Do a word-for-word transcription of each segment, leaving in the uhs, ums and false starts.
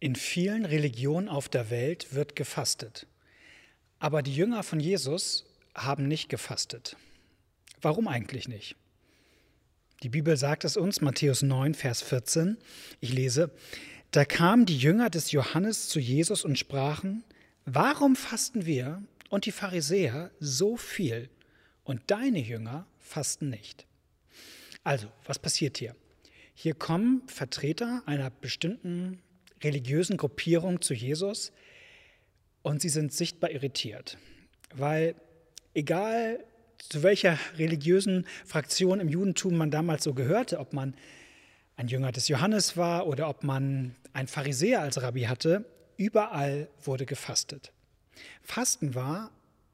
In vielen Religionen auf der Welt wird gefastet. Aber die Jünger von Jesus haben nicht gefastet. Warum eigentlich nicht? Die Bibel sagt es uns, Matthäus neun, Vers vierzehn. Ich lese: Da kamen die Jünger des Johannes zu Jesus und sprachen: Warum fasten wir und die Pharisäer so viel und deine Jünger fasten nicht? Also, was passiert hier? Hier kommen Vertreter einer bestimmten religiösen Gruppierung zu Jesus und sie sind sichtbar irritiert, weil egal zu welcher religiösen Fraktion im Judentum man damals so gehörte, ob man ein Jünger des Johannes war oder ob man einen Pharisäer als Rabbi hatte, überall wurde gefastet. Fasten war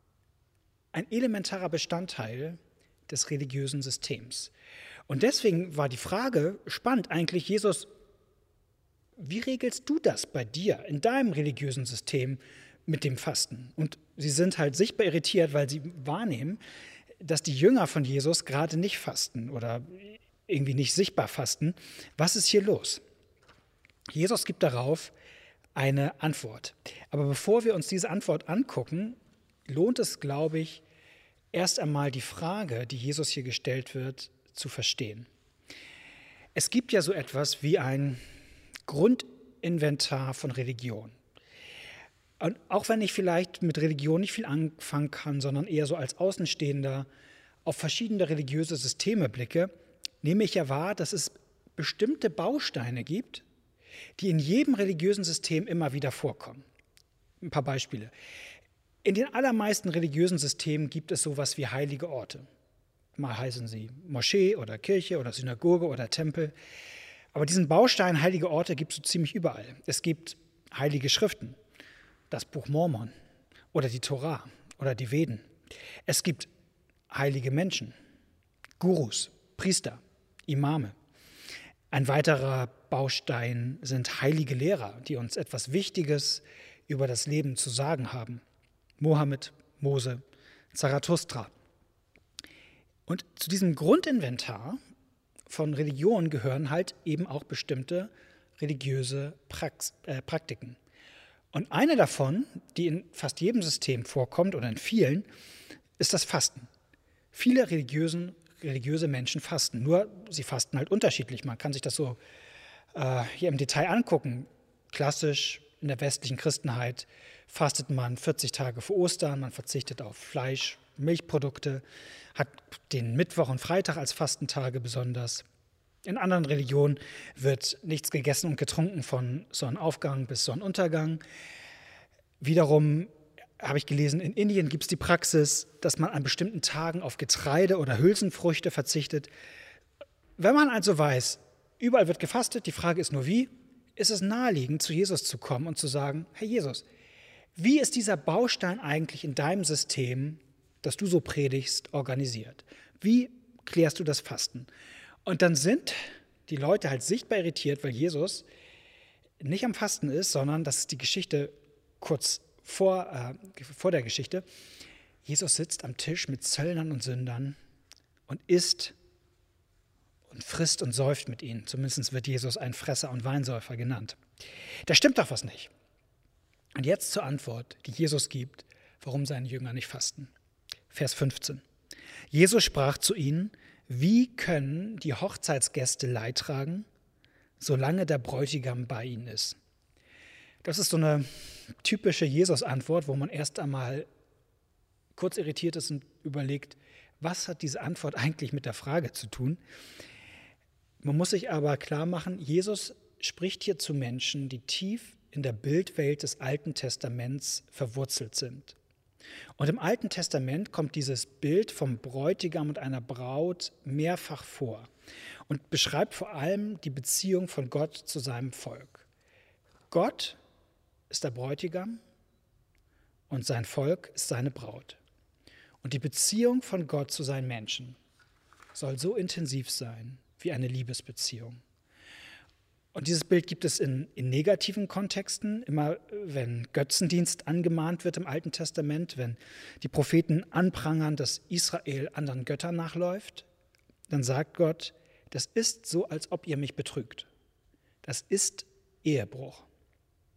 ein elementarer Bestandteil des religiösen Systems. Und deswegen war die Frage spannend eigentlich, Jesus, wie regelst du das bei dir, in deinem religiösen System mit dem Fasten? Und sie sind halt sichtbar irritiert, weil sie wahrnehmen, dass die Jünger von Jesus gerade nicht fasten oder irgendwie nicht sichtbar fasten. Was ist hier los? Jesus gibt darauf eine Antwort. Aber bevor wir uns diese Antwort angucken, lohnt es, glaube ich, erst einmal die Frage, die Jesus hier gestellt wird, zu verstehen. Es gibt ja so etwas wie ein Grundinventar von Religion. Und auch wenn ich vielleicht mit Religion nicht viel anfangen kann, sondern eher so als Außenstehender auf verschiedene religiöse Systeme blicke, nehme ich ja wahr, dass es bestimmte Bausteine gibt, die in jedem religiösen System immer wieder vorkommen. Ein paar Beispiele. In den allermeisten religiösen Systemen gibt es sowas wie heilige Orte. Mal heißen sie Moschee oder Kirche oder Synagoge oder Tempel. Aber diesen Baustein heilige Orte gibt es so ziemlich überall. Es gibt heilige Schriften, das Buch Mormon oder die Tora oder die Veden. Es gibt heilige Menschen, Gurus, Priester, Imame. Ein weiterer Baustein sind heilige Lehrer, die uns etwas Wichtiges über das Leben zu sagen haben. Mohammed, Mose, Zarathustra. Und zu diesem Grundinventar von Religion gehören halt eben auch bestimmte religiöse Prax- äh, Praktiken. Und eine davon, die in fast jedem System vorkommt oder in vielen, ist das Fasten. Viele religiösen, religiöse Menschen fasten, nur sie fasten halt unterschiedlich. Man kann sich das so äh, hier im Detail angucken. Klassisch in der westlichen Christenheit fastet man vierzig Tage vor Ostern, man verzichtet auf Fleisch, Milchprodukte, hat den Mittwoch und Freitag als Fastentage besonders. In anderen Religionen wird nichts gegessen und getrunken von Sonnenaufgang bis Sonnenuntergang. Wiederum habe ich gelesen, in Indien gibt es die Praxis, dass man an bestimmten Tagen auf Getreide oder Hülsenfrüchte verzichtet. Wenn man also weiß, überall wird gefastet, die Frage ist nur wie, ist es naheliegend, zu Jesus zu kommen und zu sagen: Herr Jesus, wie ist dieser Baustein eigentlich in deinem System, das du so predigst, organisiert? Wie klärst du das Fasten? Und dann sind die Leute halt sichtbar irritiert, weil Jesus nicht am Fasten ist, sondern, das ist die Geschichte kurz vor, äh, vor der Geschichte, Jesus sitzt am Tisch mit Zöllnern und Sündern und isst und frisst und säuft mit ihnen. Zumindest wird Jesus ein Fresser und Weinsäufer genannt. Da stimmt doch was nicht. Und jetzt zur Antwort, die Jesus gibt, warum seine Jünger nicht fasten. Vers fünfzehn. Jesus sprach zu ihnen: Wie können die Hochzeitsgäste Leid tragen, solange der Bräutigam bei ihnen ist? Das ist so eine typische Jesus-Antwort, wo man erst einmal kurz irritiert ist und überlegt, was hat diese Antwort eigentlich mit der Frage zu tun? Man muss sich aber klar machen, Jesus spricht hier zu Menschen, die tief in der Bildwelt des Alten Testaments verwurzelt sind. Und im Alten Testament kommt dieses Bild vom Bräutigam und einer Braut mehrfach vor und beschreibt vor allem die Beziehung von Gott zu seinem Volk. Gott ist der Bräutigam und sein Volk ist seine Braut. Und die Beziehung von Gott zu seinen Menschen soll so intensiv sein wie eine Liebesbeziehung. Und dieses Bild gibt es in, in negativen Kontexten, immer wenn Götzendienst angemahnt wird im Alten Testament, wenn die Propheten anprangern, dass Israel anderen Göttern nachläuft, dann sagt Gott: Das ist so, als ob ihr mich betrügt. Das ist Ehebruch.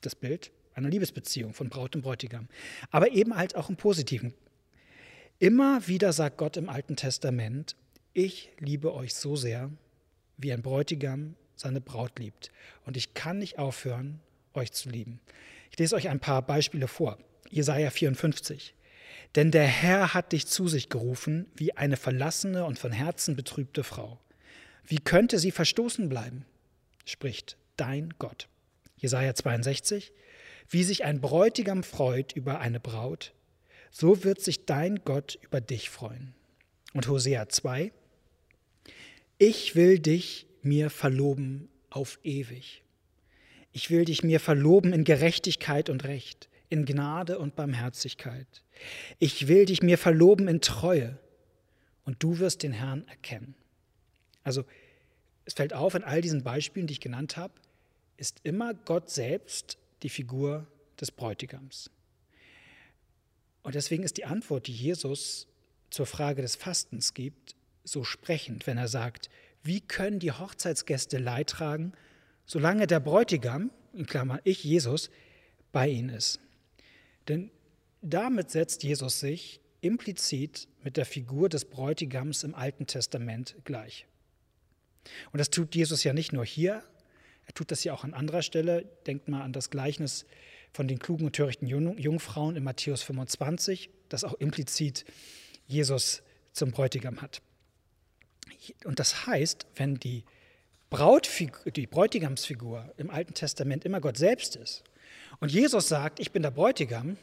das Bild einer Liebesbeziehung von Braut und Bräutigam. Aber eben halt auch im Positiven. Immer wieder sagt Gott im Alten Testament, ich liebe euch so sehr, wie ein Bräutigam seine Braut liebt. Und ich kann nicht aufhören, euch zu lieben. Ich lese euch ein paar Beispiele vor. Jesaja vierundfünfzig. Denn der Herr hat dich zu sich gerufen, wie eine verlassene und von Herzen betrübte Frau. Wie könnte sie verstoßen bleiben? Spricht dein Gott. Jesaja zweiundsechzig. Wie sich ein Bräutigam freut über eine Braut, so wird sich dein Gott über dich freuen. Und Hosea zwei. Ich will dich mir verloben auf ewig. Ich will dich mir verloben in Gerechtigkeit und Recht, in Gnade und Barmherzigkeit. Ich will dich mir verloben in Treue und du wirst den Herrn erkennen. Also es fällt auf, in all diesen Beispielen, die ich genannt habe, ist immer Gott selbst die Figur des Bräutigams. Und deswegen ist die Antwort, die Jesus zur Frage des Fastens gibt, so sprechend, wenn er sagt, wie können die Hochzeitsgäste Leid tragen, solange der Bräutigam, in Klammern ich, Jesus, bei ihnen ist. Denn damit setzt Jesus sich implizit mit der Figur des Bräutigams im Alten Testament gleich. Und das tut Jesus ja nicht nur hier, er tut das ja auch an anderer Stelle. Denkt mal an das Gleichnis von den klugen und törichten Jungfrauen in Matthäus fünfundzwanzig, das auch implizit Jesus zum Bräutigam hat. Und das heißt, wenn die, Brautfigur, die Bräutigamsfigur im Alten Testament immer Gott selbst ist und Jesus sagt, ich bin der Bräutigam,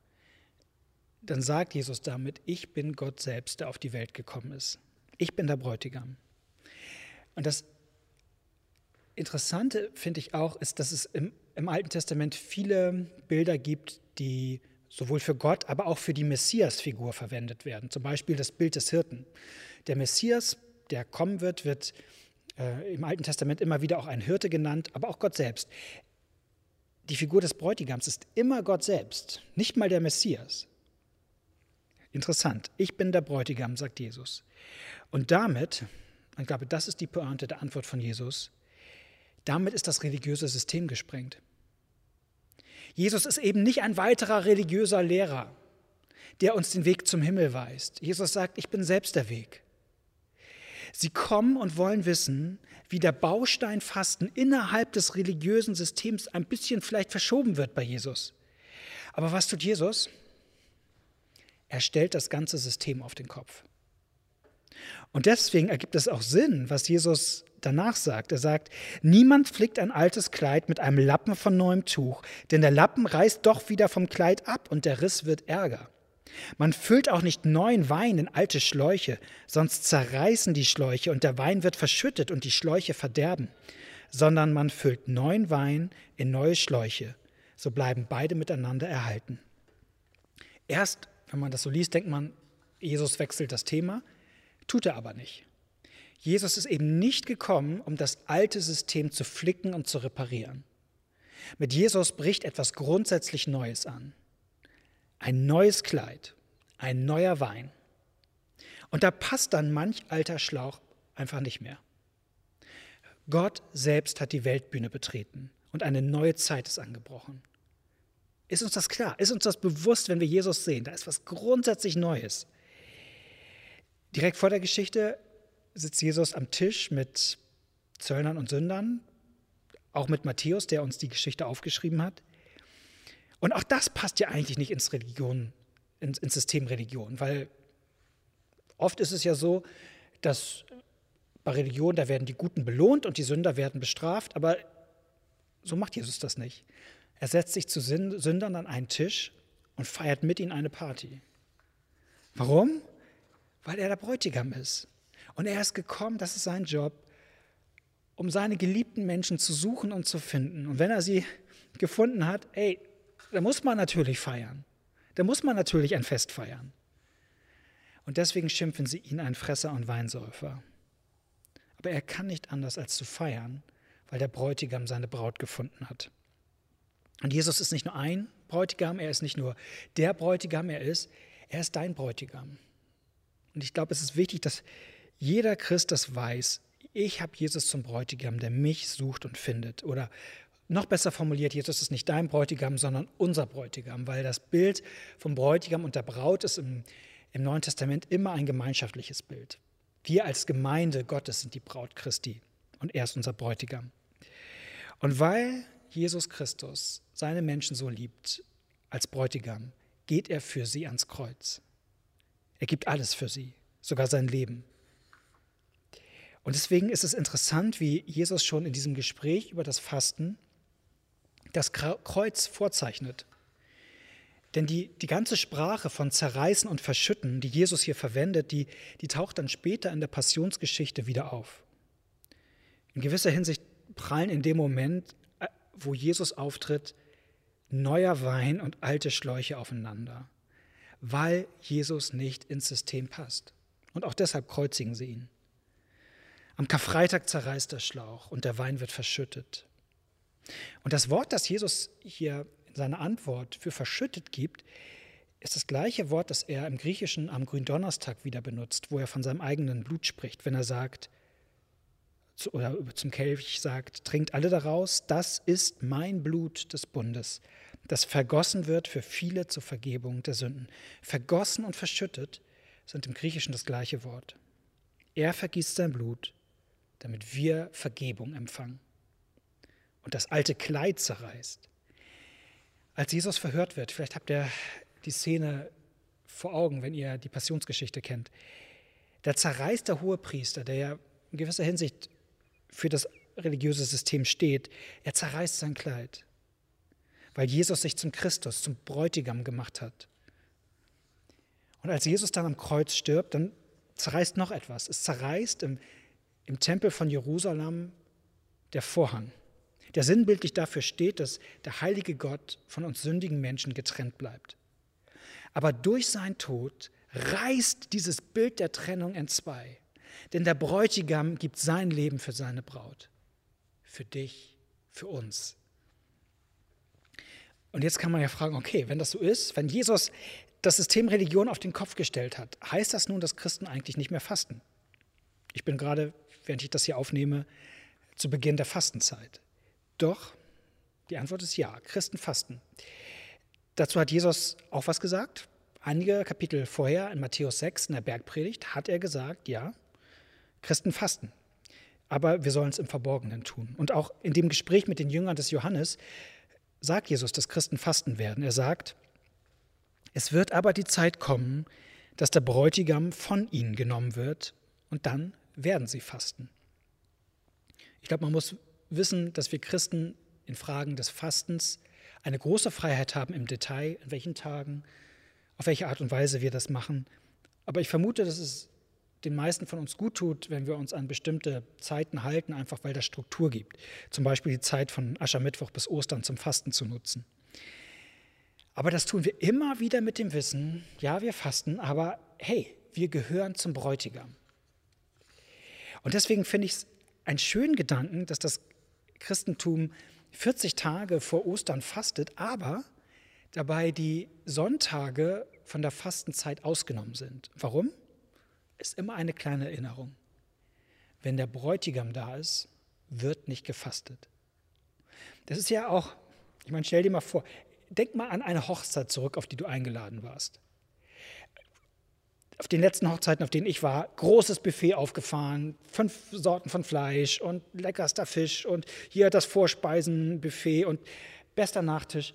dann sagt Jesus damit, ich bin Gott selbst, der auf die Welt gekommen ist. Ich bin der Bräutigam. Und das Interessante, finde ich auch, ist, dass es im, im Alten Testament viele Bilder gibt, die sowohl für Gott, aber auch für die Messias-Figur verwendet werden. Zum Beispiel das Bild des Hirten. Der Messias, der kommen wird, wird äh, im Alten Testament immer wieder auch ein Hirte genannt, aber auch Gott selbst. Die Figur des Bräutigams ist immer Gott selbst, nicht mal der Messias. Interessant. Ich bin der Bräutigam, sagt Jesus. Und damit, ich glaube, das ist die Pointe der Antwort von Jesus, damit ist das religiöse System gesprengt. Jesus ist eben nicht ein weiterer religiöser Lehrer, der uns den Weg zum Himmel weist. Jesus sagt, ich bin selbst der Weg. Sie kommen und wollen wissen, wie der Baustein Fasten innerhalb des religiösen Systems ein bisschen vielleicht verschoben wird bei Jesus. Aber was tut Jesus? Er stellt das ganze System auf den Kopf. Und deswegen ergibt es auch Sinn, was Jesus danach sagt. Er sagt, niemand flickt ein altes Kleid mit einem Lappen von neuem Tuch, denn der Lappen reißt doch wieder vom Kleid ab und der Riss wird ärger. Man füllt auch nicht neuen Wein in alte Schläuche, sonst zerreißen die Schläuche und der Wein wird verschüttet und die Schläuche verderben, sondern man füllt neuen Wein in neue Schläuche, so bleiben beide miteinander erhalten. Erst, wenn man das so liest, denkt man, Jesus wechselt das Thema, tut er aber nicht. Jesus ist eben nicht gekommen, um das alte System zu flicken und zu reparieren. Mit Jesus bricht etwas grundsätzlich Neues an. Ein neues Kleid, ein neuer Wein. Und da passt dann manch alter Schlauch einfach nicht mehr. Gott selbst hat die Weltbühne betreten und eine neue Zeit ist angebrochen. Ist uns das klar? Ist uns das bewusst, wenn wir Jesus sehen? Da ist was grundsätzlich Neues. Direkt vor der Geschichte sitzt Jesus am Tisch mit Zöllnern und Sündern, auch mit Matthäus, der uns die Geschichte aufgeschrieben hat. Und auch das passt ja eigentlich nicht ins Religion, ins, ins System Religion, weil oft ist es ja so, dass bei Religion, da werden die Guten belohnt und die Sünder werden bestraft, aber so macht Jesus das nicht. Er setzt sich zu Sündern an einen Tisch und feiert mit ihnen eine Party. Warum? Weil er der Bräutigam ist. Und er ist gekommen, das ist sein Job, um seine geliebten Menschen zu suchen und zu finden. Und wenn er sie gefunden hat, ey, da muss man natürlich feiern. Da muss man natürlich ein Fest feiern. Und deswegen schimpfen sie ihn ein Fresser und Weinsäufer. Aber er kann nicht anders als zu feiern, weil der Bräutigam seine Braut gefunden hat. Und Jesus ist nicht nur ein Bräutigam, er ist nicht nur der Bräutigam, er ist, er ist dein Bräutigam. Und ich glaube, es ist wichtig, dass jeder Christ das weiß. Ich habe Jesus zum Bräutigam, der mich sucht und findet. Oder noch besser formuliert, Jesus ist nicht dein Bräutigam, sondern unser Bräutigam, weil das Bild vom Bräutigam und der Braut ist im, im Neuen Testament immer ein gemeinschaftliches Bild. Wir als Gemeinde Gottes sind die Braut Christi und er ist unser Bräutigam. Und weil Jesus Christus seine Menschen so liebt als Bräutigam, geht er für sie ans Kreuz. Er gibt alles für sie, sogar sein Leben. Und deswegen ist es interessant, wie Jesus schon in diesem Gespräch über das Fasten das Kreuz vorzeichnet. Denn die, die ganze Sprache von zerreißen und verschütten, die Jesus hier verwendet, die, die taucht dann später in der Passionsgeschichte wieder auf. In gewisser Hinsicht prallen in dem Moment, wo Jesus auftritt, neuer Wein und alte Schläuche aufeinander, weil Jesus nicht ins System passt. Und auch deshalb kreuzigen sie ihn. Am Karfreitag zerreißt der Schlauch und der Wein wird verschüttet. Und das Wort, das Jesus hier in seiner Antwort für verschüttet gibt, ist das gleiche Wort, das er im Griechischen am Gründonnerstag wieder benutzt, wo er von seinem eigenen Blut spricht, wenn er sagt, oder zum Kelch sagt, trinkt alle daraus, das ist mein Blut des Bundes, das vergossen wird für viele zur Vergebung der Sünden. Vergossen und verschüttet sind im Griechischen das gleiche Wort. Er vergießt sein Blut, damit wir Vergebung empfangen. Und das alte Kleid zerreißt. Als Jesus verhört wird, vielleicht habt ihr die Szene vor Augen, wenn ihr die Passionsgeschichte kennt, da zerreißt der Hohepriester, der ja in gewisser Hinsicht für das religiöse System steht, er zerreißt sein Kleid, weil Jesus sich zum Christus, zum Bräutigam gemacht hat. Und als Jesus dann am Kreuz stirbt, dann zerreißt noch etwas. Es zerreißt im, im Tempel von Jerusalem der Vorhang, der sinnbildlich dafür steht, dass der heilige Gott von uns sündigen Menschen getrennt bleibt. Aber durch seinen Tod reißt dieses Bild der Trennung entzwei. Denn der Bräutigam gibt sein Leben für seine Braut. Für dich, für uns. Und jetzt kann man ja fragen, okay, wenn das so ist, wenn Jesus das System Religion auf den Kopf gestellt hat, heißt das nun, dass Christen eigentlich nicht mehr fasten? Ich bin gerade, während ich das hier aufnehme, zu Beginn der Fastenzeit. Doch, die Antwort ist ja, Christen fasten. Dazu hat Jesus auch was gesagt. Einige Kapitel vorher, in Matthäus sechs, in der Bergpredigt, hat er gesagt, ja, Christen fasten. Aber wir sollen es im Verborgenen tun. Und auch in dem Gespräch mit den Jüngern des Johannes sagt Jesus, dass Christen fasten werden. Er sagt, es wird aber die Zeit kommen, dass der Bräutigam von ihnen genommen wird und dann werden sie fasten. Ich glaube, man muss wissen, dass wir Christen in Fragen des Fastens eine große Freiheit haben im Detail, in welchen Tagen, auf welche Art und Weise wir das machen. Aber ich vermute, dass es den meisten von uns gut tut, wenn wir uns an bestimmte Zeiten halten, einfach weil das Struktur gibt. Zum Beispiel die Zeit von Aschermittwoch bis Ostern zum Fasten zu nutzen. Aber das tun wir immer wieder mit dem Wissen, ja, wir fasten, aber hey, wir gehören zum Bräutigam. Und deswegen finde ich es einen schönen Gedanken, dass das Christentum vierzig Tage vor Ostern fastet, aber dabei die Sonntage von der Fastenzeit ausgenommen sind. Warum? Ist immer eine kleine Erinnerung. Wenn der Bräutigam da ist, wird nicht gefastet. Das ist ja auch, ich meine, stell dir mal vor, denk mal an eine Hochzeit zurück, auf die du eingeladen warst. Auf den letzten Hochzeiten, auf denen ich war, großes Buffet aufgefahren, fünf Sorten von Fleisch und leckerster Fisch und hier das Vorspeisenbuffet und bester Nachtisch.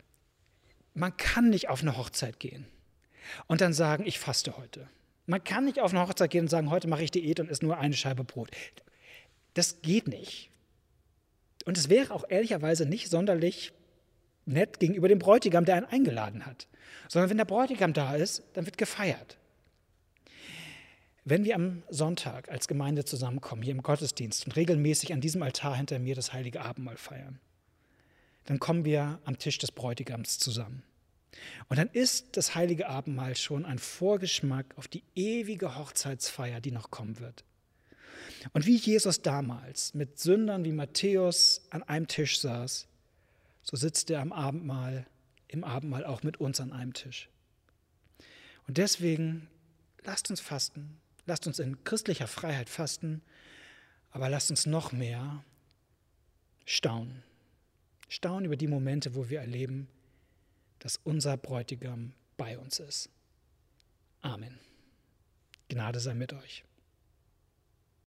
Man kann nicht auf eine Hochzeit gehen und dann sagen, ich faste heute. Man kann nicht auf eine Hochzeit gehen und sagen, heute mache ich Diät und esse nur eine Scheibe Brot. Das geht nicht. Und es wäre auch ehrlicherweise nicht sonderlich nett gegenüber dem Bräutigam, der einen eingeladen hat. Sondern wenn der Bräutigam da ist, dann wird gefeiert. Wenn wir am Sonntag als Gemeinde zusammenkommen, hier im Gottesdienst und regelmäßig an diesem Altar hinter mir das heilige Abendmahl feiern, dann kommen wir am Tisch des Bräutigams zusammen. Und dann ist das heilige Abendmahl schon ein Vorgeschmack auf die ewige Hochzeitsfeier, die noch kommen wird. Und wie Jesus damals mit Sündern wie Matthäus an einem Tisch saß, so sitzt er am Abendmahl, im Abendmahl auch mit uns an einem Tisch. Und deswegen lasst uns fasten, lasst uns in christlicher Freiheit fasten, aber lasst uns noch mehr staunen. staunen über die Momente, wo wir erleben, dass unser Bräutigam bei uns ist. Amen. Gnade sei mit euch.